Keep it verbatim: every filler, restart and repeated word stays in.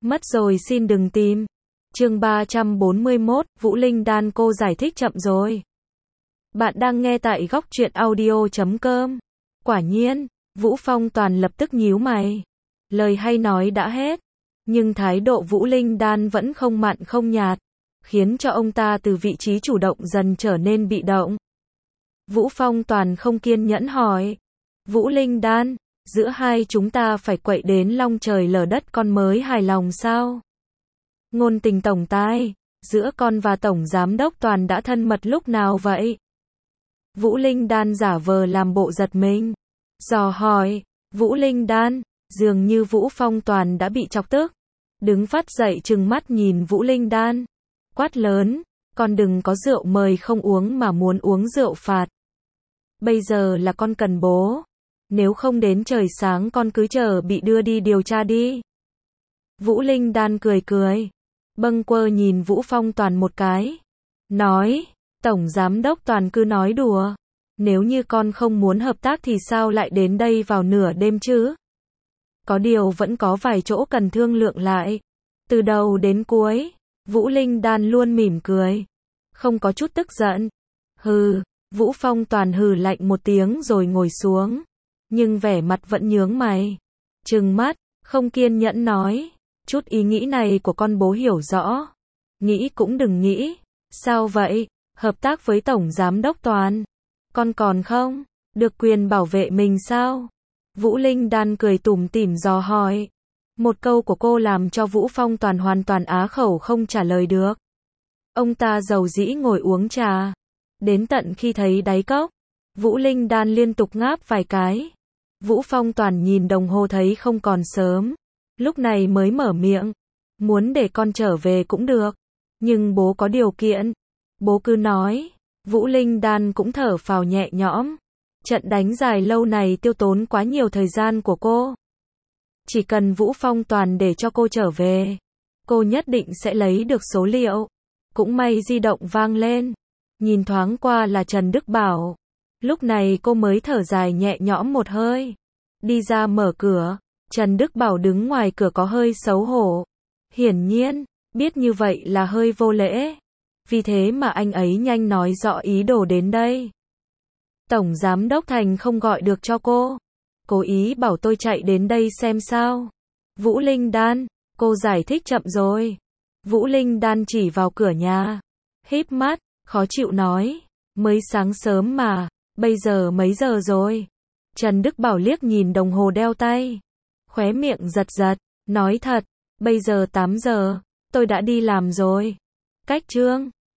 Mất rồi xin đừng tìm. Chương ba trăm bốn mươi mốt, Vũ Linh Đan cô giải thích chậm rồi. Bạn đang nghe tại góc truyện audio chấm com. Quả nhiên, Vũ Phong Toàn lập tức nhíu mày. Lời hay nói đã hết, nhưng thái độ Vũ Linh Đan vẫn không mặn không nhạt, khiến cho ông ta từ vị trí chủ động dần trở nên bị động. Vũ Phong Toàn không kiên nhẫn hỏi. Vũ Linh Đan, giữa hai chúng ta phải quậy đến long trời lở đất con mới hài lòng sao? Ngôn tình tổng tài, giữa con và tổng giám đốc Toàn đã thân mật lúc nào vậy? Vũ Linh Đan giả vờ làm bộ giật mình, dò hỏi. Vũ Linh Đan, dường như Vũ Phong Toàn đã bị chọc tức, đứng phát dậy trừng mắt nhìn Vũ Linh Đan, quát lớn, con đừng có rượu mời không uống mà muốn uống rượu phạt. Bây giờ là con cần bố, nếu không đến trời sáng con cứ chờ bị đưa đi điều tra đi. Vũ Linh Đan cười cười, bâng quơ nhìn Vũ Phong Toàn một cái, nói, tổng giám đốc Toàn cứ nói đùa, nếu như con không muốn hợp tác thì sao lại đến đây vào nửa đêm chứ? Có điều vẫn có vài chỗ cần thương lượng lại. Từ đầu đến cuối, Vũ Linh Đan luôn mỉm cười, không có chút tức giận. Hừ, Vũ Phong Toàn hừ lạnh một tiếng rồi ngồi xuống, nhưng vẻ mặt vẫn nhướng mày, trừng mắt, không kiên nhẫn nói, chút ý nghĩ này của con bố hiểu rõ, nghĩ cũng đừng nghĩ. Sao vậy, hợp tác với tổng giám đốc Toàn, con còn không được quyền bảo vệ mình sao? Vũ Linh Đan cười tủm tỉm dò hỏi. Một câu của cô làm cho Vũ Phong Toàn hoàn toàn á khẩu không trả lời được. Ông ta dầu dĩ ngồi uống trà, đến tận khi thấy đáy cốc, Vũ Linh Đan liên tục ngáp vài cái. Vũ Phong Toàn nhìn đồng hồ thấy không còn sớm, lúc này mới mở miệng, muốn để con trở về cũng được, nhưng bố có điều kiện. Bố cứ nói. Vũ Linh Đan cũng thở phào nhẹ nhõm. Trận đánh dài lâu này tiêu tốn quá nhiều thời gian của cô. Chỉ cần Vũ Phong Toàn để cho cô trở về, cô nhất định sẽ lấy được số liệu. Cũng may di động vang lên, nhìn thoáng qua là Trần Đức Bảo. Lúc này cô mới thở dài nhẹ nhõm một hơi, đi ra mở cửa. Trần Đức Bảo đứng ngoài cửa có hơi xấu hổ, hiển nhiên biết như vậy là hơi vô lễ, vì thế mà anh ấy nhanh nói rõ ý đồ đến đây. Tổng giám đốc Thành không gọi được cho cô, cố ý bảo tôi chạy đến đây xem sao. Vũ Linh Đan, cô giải thích chậm rồi. Vũ Linh Đan chỉ vào cửa nhà, híp mắt, khó chịu nói, mới sáng sớm mà, bây giờ mấy giờ rồi? Trần Đức Bảo liếc nhìn đồng hồ đeo tay, khóe miệng giật giật, nói thật, bây giờ tám giờ, tôi đã đi làm rồi. Cách chương